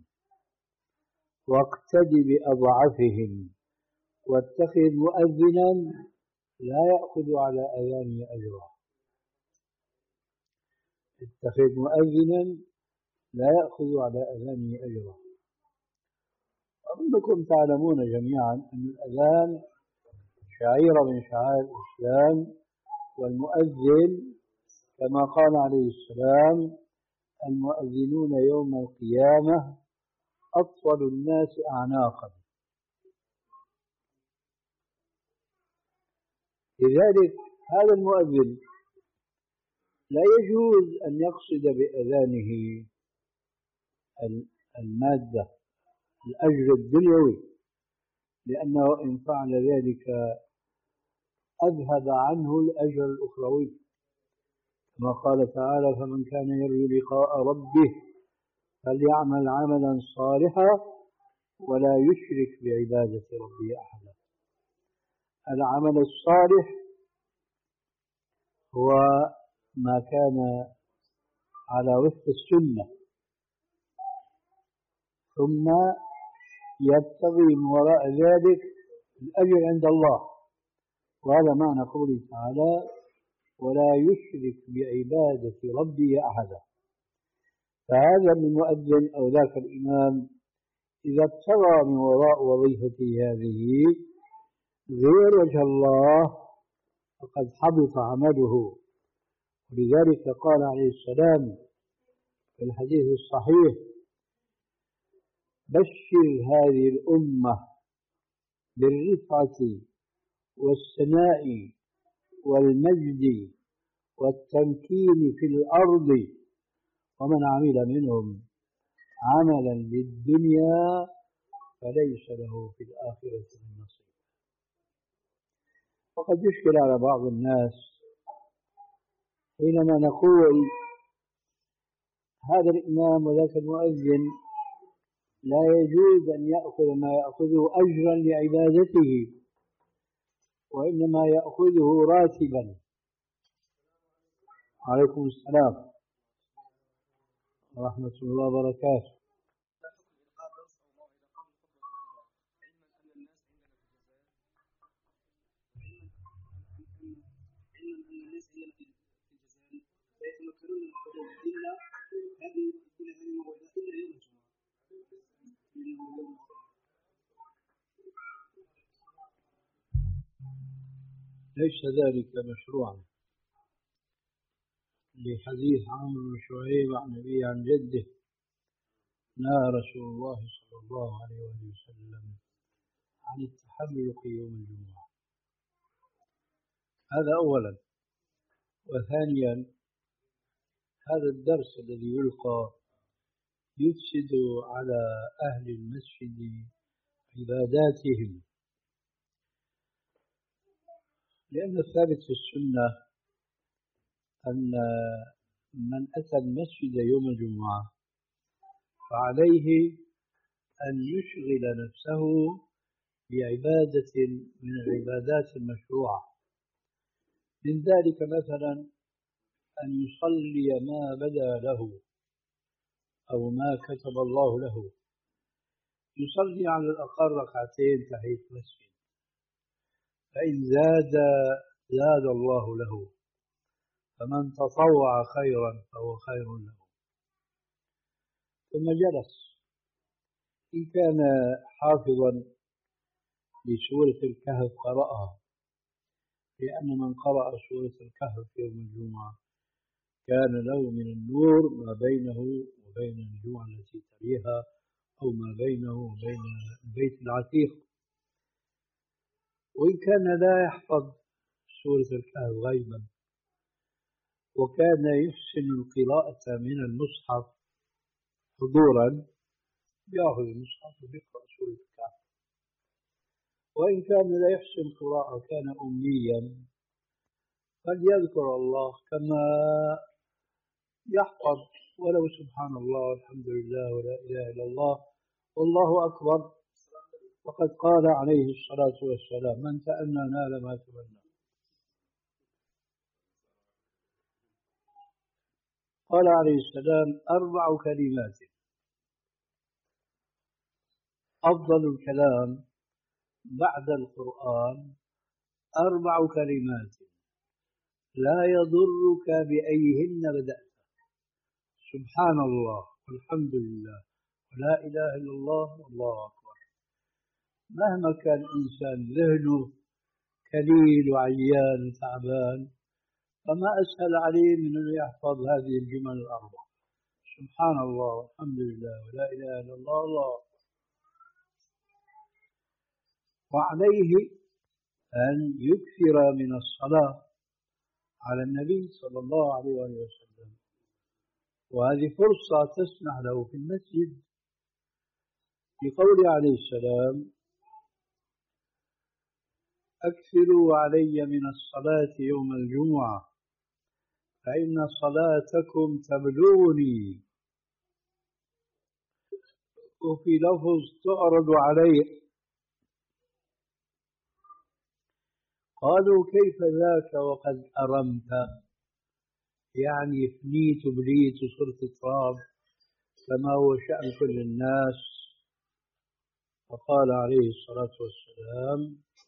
C: واقتد بأضعفهم واتخذ مؤذنا لا يأخذ على أذانه أجرا. اتخذ مؤذنا لا يأخذ على أذانه أجرا. أظنكم تعلمون جميعا أن الأذان شعيرة من شعائر الإسلام، والمؤذن كما قال عليه السلام: المؤذنون يوم القيامة أطول الناس أعناقا. لذلك هذا المؤذن لا يجوز أن يقصد بأذانه المادة الأجر الدنيوي، لأنه إن فعل ذلك أذهب عنه الأجر الأخروي، كما قال تعالى: فمن كان يرجو لقاء ربه فليعمل عملا صالحا ولا يشرك بعبادة ربه أحدا. العمل الصالح هو ما كان على وفق السنة ثم يبتغي من وراء ذلك الأجر عند الله، وهذا معنى قوله تعالى: ولا يشرك بعبادة ربه أحدا. فهذا المؤذن أو ذاك الإمام إذا ابتغى من وراء وظيفته هذه غير وجه الله فقد حبط عمله. ولذلك قال عليه السلام في الحديث الصحيح: بشر هذه الأمة بالرفعة والسناء والمجد والتمكين في الأرض، ومن عمل منهم عملا للدنيا فليس له في الآخرة من نصيب. وقد يشكل على بعض الناس حينما نقول هذا الإمام وذاك المؤذن لا يجوز أن يأخذ ما يأخذه أجرا لعبادته، وإنما يأخذه راتبا. عليكم السلام ورحمة الله وبركاته. ليس ذلك مشروعا، لحديث عمرو بن شعيب عن أبيه عن جده: نهى رسول الله صلى الله عليه وسلم عن التحلق يوم الجمعة. هذا أولا. وثانيا، هذا الدرس الذي يلقى يفسد على أهل المسجد عباداتهم، لأن الثابت في السنة أن من أتى المسجد يوم الجمعة فعليه أن يشغل نفسه بعبادة من العبادات المشروعة، من ذلك مثلا أن يصلي ما بدا له أو ما كتب الله له. يصلي على الأقل ركعتين تحية مسجد، فإن زاد زاد الله له، فمن تطوع خيرا فهو خير له. ثم جلس، إن كان حافظا لسورة الكهف قرأها، لأن من قرأ سورة الكهف يوم الجمعة كان له من النور ما بينه وبين الجمعة التي تليها، أو ما بينه وبين البيت العتيق. وإن كان لا يحفظ سورة الكهف غيبا وكان يحسن القراءة من المصحف حضورا، يأخذ المصحف ويقرأ سورة الكهف. وإن كان لا يحسن القراءة كان أمنيا فليذكر الله كما يحفظ ولو سبحان الله والحمد لله ولا إله إلا الله والله أكبر. وقد قال عليه الصلاة والسلام: من تأنى نال ما تمنى. قال عليه السلام: أربع كلمات أفضل الكلام بعد القرآن، أربع كلمات لا يضرك بأيهن بدأت: سبحان الله والحمد لله ولا إله إلا الله والله أكبر. مهما كان إنسان ذهنه كليل وعيان وتعبان فما أسهل عليه من أن يحفظ هذه الجمل الأربع: سبحان الله والحمد لله ولا إله إلا الله والله أكبر. وعليه أن يكثر من الصلاة على النبي صلى الله عليه وسلم، وهذه فرصة تسمح له في المسجد بقوله عليه السلام: أكثروا علي من الصلاة يوم الجمعة فإن صلاتكم تبلغني. وفي لفظ: تعرض علي. قالوا: كيف ذاك وقد أرمت؟ يعني فنيت بليت وصرت تراب كما هو شأن كل الناس. فقال عليه الصلاة والسلام: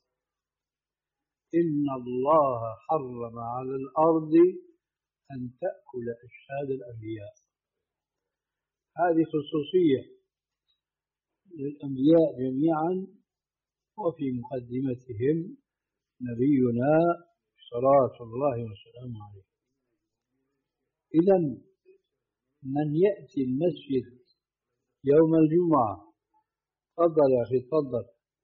C: إن الله حرم على الأرض أن تأكل أجساد الأنبياء. هذه خصوصية للأنبياء جميعا، وفي مقدمتهم نبينا صلوات الله وسلامه عليه. إذن من يأتي المسجد يوم الجمعة، تفضل يا أخي تفضل.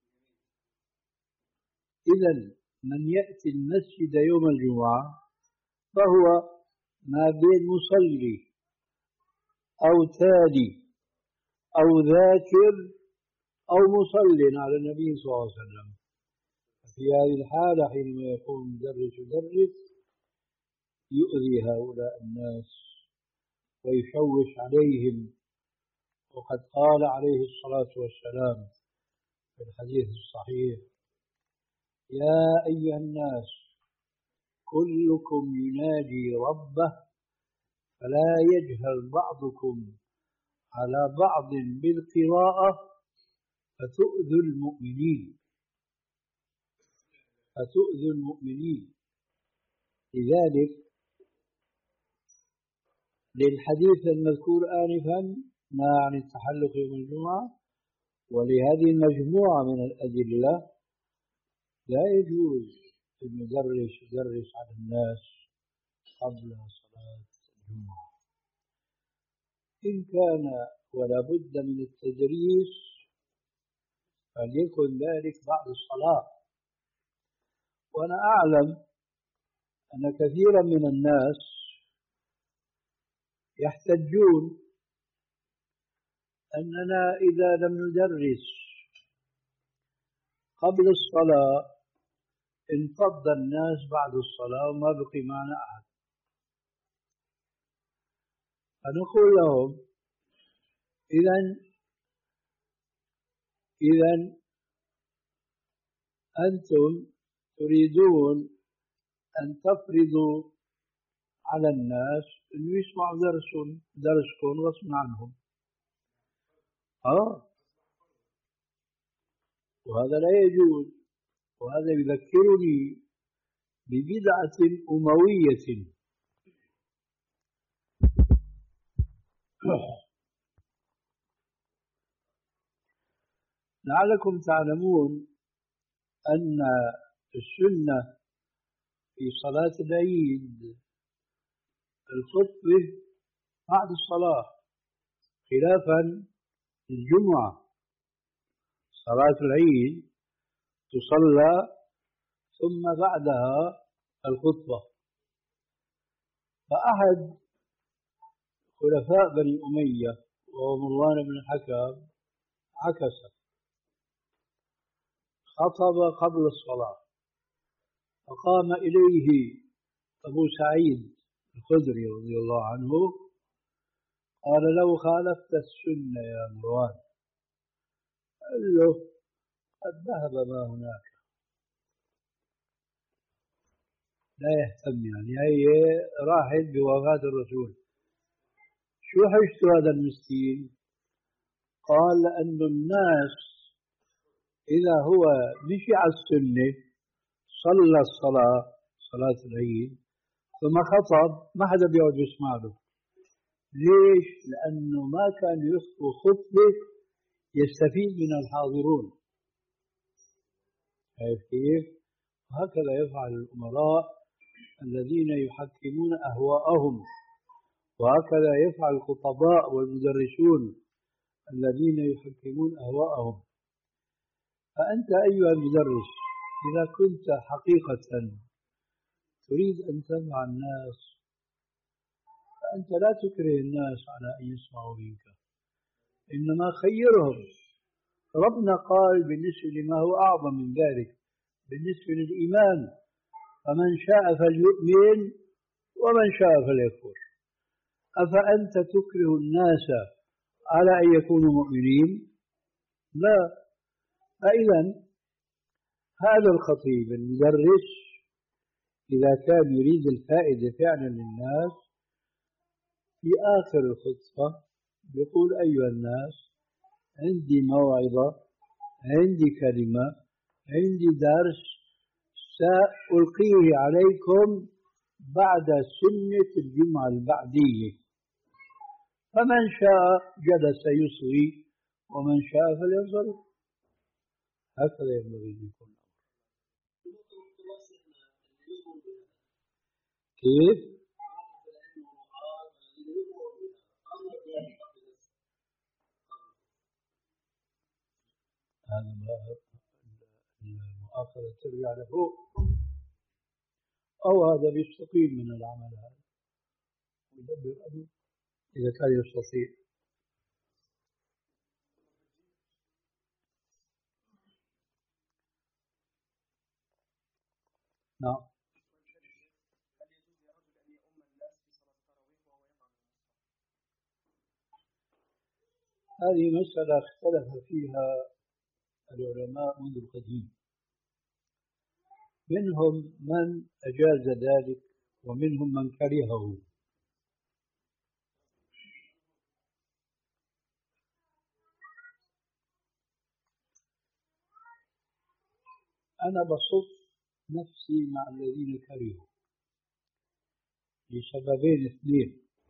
C: إذن من يأتي المسجد يوم الجمعة فهو ما بين مصلي أو تالي أو ذاكر أو مصل على النبي صلى الله عليه وسلم. في هذه الحالة حينما يقول مدرس يدرس يؤذي هؤلاء الناس ويشوش عليهم. وقد قال عليه الصلاة والسلام في الحديث الصحيح: يا أيها الناس كلكم ينادي ربه فلا يجهل بعضكم على بعض بالقراءة فتؤذي المؤمنين فتؤذي المؤمنين. لذلك للحديث المذكور آنفا نهى عن التحلق يوم الجمعة، ولهذه المجموعة من الأدلة لا يجوز المدرس يدرس على الناس قبل صلاة الجمعة. إن كان ولا بد من التدريس فليكن ذلك بعد الصلاة. وأنا أعلم أن كثيرا من الناس يحتجون أننا إذا لم ندرس قبل الصلاة انفض الناس بعد الصلاة وما بقي معنا أحد. فنقول لهم: إذن إذن أنتم تريدون أن تفرضوا على الناس أن يسمعوا درسهم درسكم غصب عنهم. آه وهذا لا يجوز. وهذا يذكرني ببدعة أموية لعلكم تعلمون أن السنة في صلاة العيد الخطبة بعد الصلاة، خلافا الجمعة. صلاة العيد تصلى ثم بعدها الخطبة. فأحد خلفاء بني أمية وهو مروان بن الحكم عكس، خطب قبل الصلاة، فقام إليه أبو سعيد الخدري رضي الله عنه قال: لو خالفت السنة يا مروان. قال له: قد ذهب ما هناك، لا يهتم، يعني هي راحت بوفاة الرسول، شو حجت هذا المسكين؟ قال: لأن الناس إذا هو مشي على السنة صلى الصلاة صلاة العيد ثم خطب ما حدا بيقعد يسمع له. ليش؟ لأنه ما كان يخطب خطبة يستفيد من الحاضرون. شايف كيف؟ وهكذا يفعل الأمراء الذين يحكمون أهواءهم، وهكذا يفعل الخطباء والمدرسون الذين يحكمون أهواءهم. فأنت أيها المدرس إذا كنت حقيقة تريد أن تنفع الناس فأنت لا تكره الناس على أن يسمعوا منك، إنما خيرهم. ربنا قال بالنسبة لما هو أعظم من ذلك بالنسبة للإيمان: فمن شاء فليؤمن ومن شاء فليكفر. أفأنت تكره الناس على أن يكونوا مؤمنين؟ لا. فإذا هذا الخطيب المدرس إذا كان يريد الفائدة فعلا للناس في آخر الخطبة يقول: أيها الناس، عندي موعظة، عندي كلمة، عندي درس سألقيه عليكم بعد سنة الجمعة البعدية، فمن شاء جلس يصغي ومن شاء فلينصرف. هكذا ينبغي أن يكون. كيف؟ هذا المؤاخذة ترجع لفوق، أو هذا بيستقيل من العمل هذا ويدبر أمره إذا كان يستطيع. نعم. هذه مسألة اختلف فيها العلماء منذ القديم، منهم من أجاز ذلك ومنهم من كرهه. أنا بصف نفسي مع الذين كرهوا لسببين اثنين.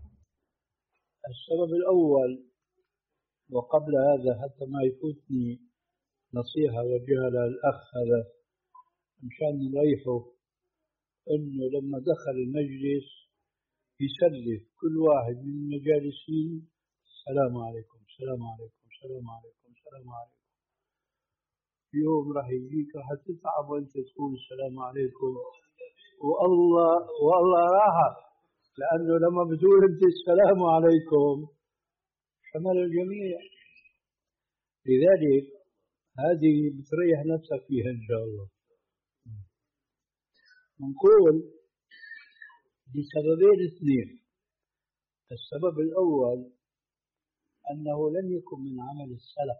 C: السبب الأول، وقبل هذا حتى ما يفوتني نصيحة وجهها للأخ هذا مشان نريحه، إنه لما دخل المجلس يسلف كل واحد من المجالسين: السلام عليكم، السلام عليكم، السلام عليكم، السلام عليكم. يوم راح يجيك راح تتعب وانت تقول السلام عليكم، والله والله راحة، لأنه لما بتقول انت السلام عليكم شمل الجميع. لذلك هذه بتريح نفسك فيها إن شاء الله. نقول لسببين اثنين. السبب الأول أنه لم يكن من عمل السلف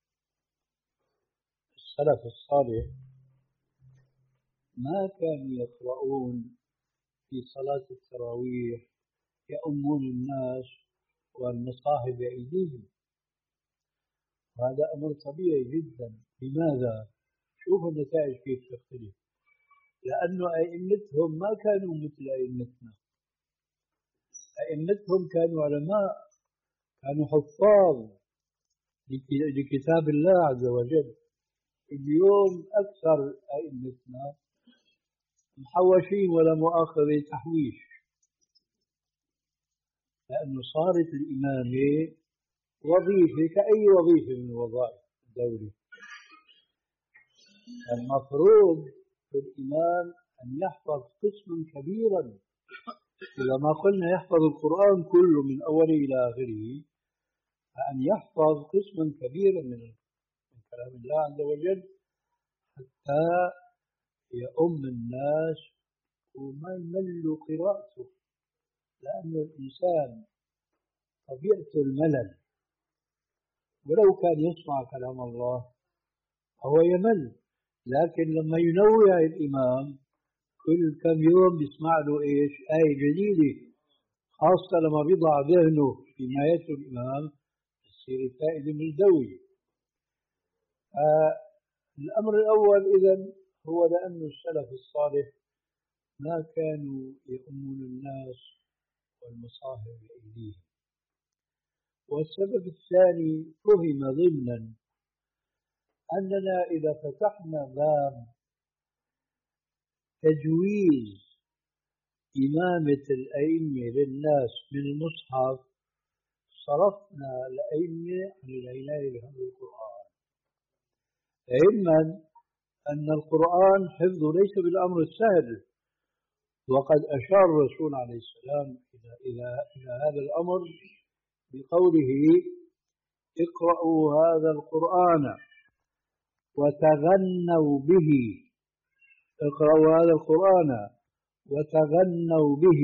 C: السلف الصالح، ما كانوا يقرؤون في صلاة التراويح يؤمون الناس والمصاحف بأيديهم. وهذا أمر طبيعي جدا. لماذا؟ شوفوا النتائج كيف تختلف. لأنه أئمتهم ما كانوا مثل أئمتنا. أئمتهم كانوا علماء، كانوا حفاظ لكتاب الله عز وجل. اليوم أكثر أئمتنا محوشين ولا مؤاخذة تحويش، لأنه صارت الإمامة وظيفة كأي وظيفة من وظائف الدولة. المفروض في الإمام أن يحفظ قسما كبيرا إذا ما قلنا يحفظ القرآن كله من أوله إلى آخره، فأن يحفظ قسما كبيرا من من كلام الله عز وجل حتى يؤم الناس وما يملوا قراءته، لأن الإنسان طبيعته الملل، ولو كان يسمع كلام الله هو يمل، لكن لما ينوع الإمام كل كم يوم يسمع له إيش آية جديدة، خاصة لما بيضع ذهنه فيما يتلو الإمام تصير الفائدة مزدوجة. آه الأمر الأول إذن هو لأن السلف الصالح ما كانوا يؤمون الناس والمصاحف بأيديهم. والسبب الثاني فهم ضمنا أننا إذا فتحنا باب تجويز إمامة الأئمة للناس من المصحف صرفنا الأئمة عن العناية بحفظ القرآن، علما أن القرآن حفظه ليس بالأمر السهل، وقد أشار الرسول عليه السلام إلى إلى إلى هذا الأمر بقوله: اقرأوا هذا القرآن وتغنوا به، اقرأوا هذا القرآن وتغنوا به،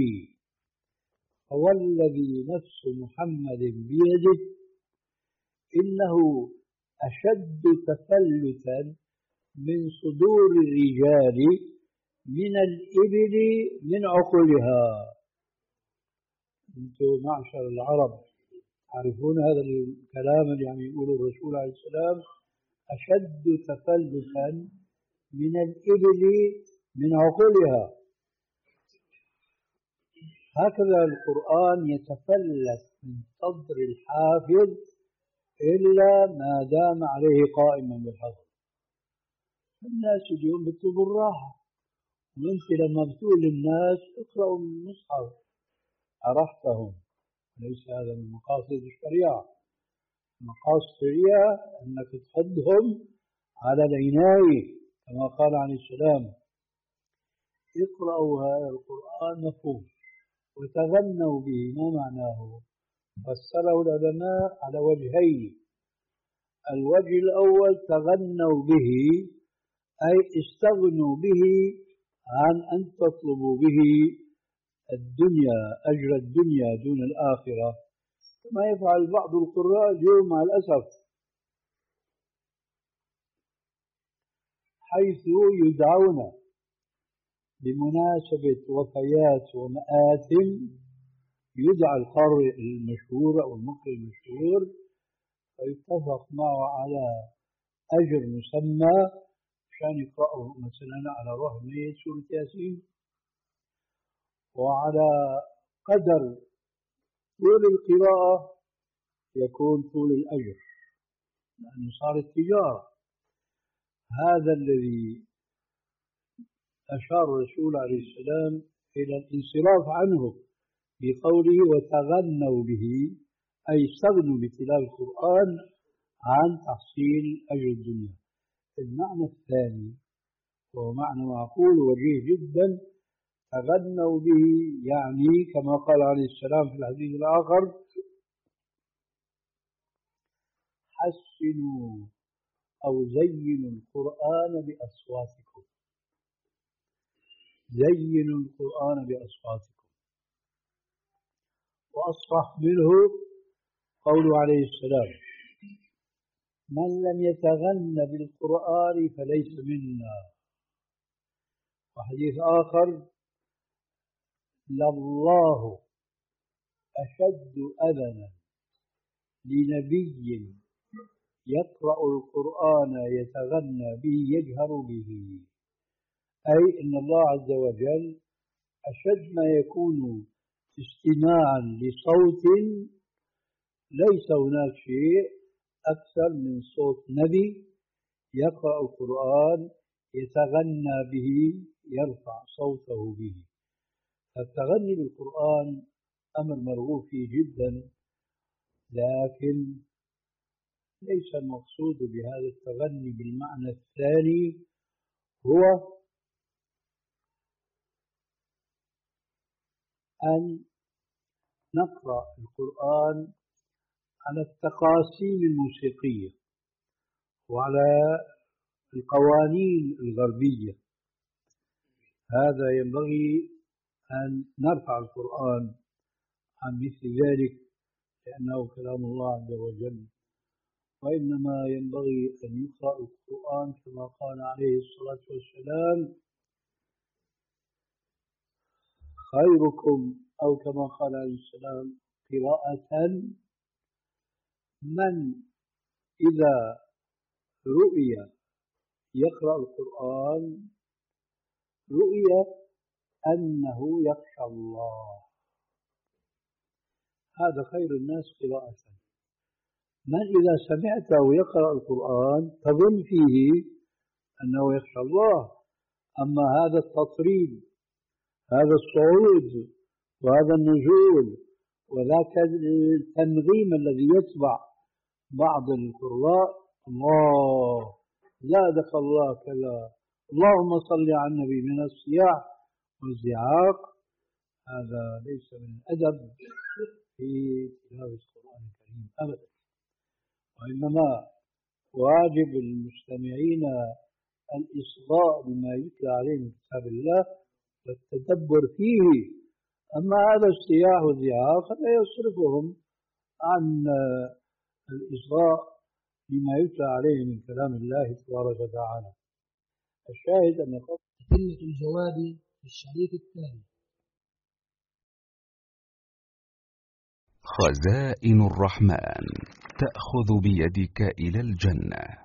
C: فوالذي نفس محمد بيده إنه أشد تفلتا من صدور الرجال من الإبل من عقلها. أنتم معشر العرب تعرفون هذا الكلام اللي عم يقوله الرسول عليه السلام: أشد تفلتا من الإبل من عقلها. هكذا القرآن يتفلت من صدر الحافظ إلا ما دام عليه قائما بالحفظ. الناس اليوم بيطلبوا الراحة، وانت لما بتقول للناس اقرأوا من المصحف أرحتهم. ليس هذا من مقاصد الشريعة. مقاصد الشريعة أنك تحضهم على العناية كما قال عليه السلام: اقرأوا هذا القرآن مفهوم وتغنوا به. ما معناه؟ فسره العلماء على وجهين: الوجه الأول تغنوا به أي استغنوا به عن أن تطلبوا به الدنيا، أجر الدنيا دون الآخرة، كما يفعل بعض القراء اليوم مع الأسف، حيث يدعون بمناسبة وفيات ومآتم، يدعى القارئ المشهور أو المقرئ المشهور فيتفق معه على أجر مسمى عشان يقرأه مثلا على رهن سورة ياسين، وعلى قدر طول القراءة يكون طول الأجر، لأنه صارت تجارة. هذا الذي أشار الرسول عليه السلام إلى الانصراف عنه بقوله وتغنوا به، أي استغنوا بتلاوة القرآن عن تحصيل أجر الدنيا. المعنى الثاني وهو معنى معقول وجيه جدا: تغنوا به يعني كما قال عليه السلام في الحديث الآخر: حسنوا أو زينوا القرآن بأصواتكم، زينوا القرآن بأصواتكم. وأصرح منه قوله عليه السلام: من لم يتغن بالقرآن فليس منا. وحديث آخر: لله أشد أذنا لنبي يقرأ القرآن يتغنى به يجهر به، أي إن الله عز وجل أشد ما يكون استماعا لصوت، ليس هناك شيء أكثر من صوت نبي يقرأ القرآن يتغنى به يرفع صوته به. فالتغني بالقرآن أمر مرغوب فيه جدا، لكن ليس المقصود بهذا التغني بالمعنى الثاني هو أن نقرأ القرآن على التقاسيم الموسيقية وعلى القوانين الغربية. هذا ينبغي أن نرفع القرآن عن مثل ذلك لأنه كلام الله عز وجل، وإنما ينبغي أن يقرأ القرآن كما قال عليه الصلاة والسلام: خيركم، أو كما قال عليه السلام: قراءة من إذا رؤي يقرأ القرآن رؤي أنه يخشى الله. هذا خير الناس قراءة. من إذا سمعته يقرأ القرآن تظن فيه أنه يخشى الله. أما هذا التطريب، هذا الصعود وهذا النزول وذاك التنغيم الذي يتبع بعض القراء، الله زادك الله كذا، اللهم صل على النبي، من الصياح والزعاق، هذا ليس من الأدب في تلاوة القرآن الكريم أبدا. وإنما واجب المستمعين الإصغاء لما يتلى عليه من كتاب الله والتدبر فيه. أما هذا الصياح والزعاق فلا يصرفهم عن الإصغاء لما يتلى عليه من كلام الله تبارك وتعالى. الشاهد أن
A: أدلة الجواب في الشريط الثاني.
E: خزائن الرحمن تأخذ بيدك إلى الجنة.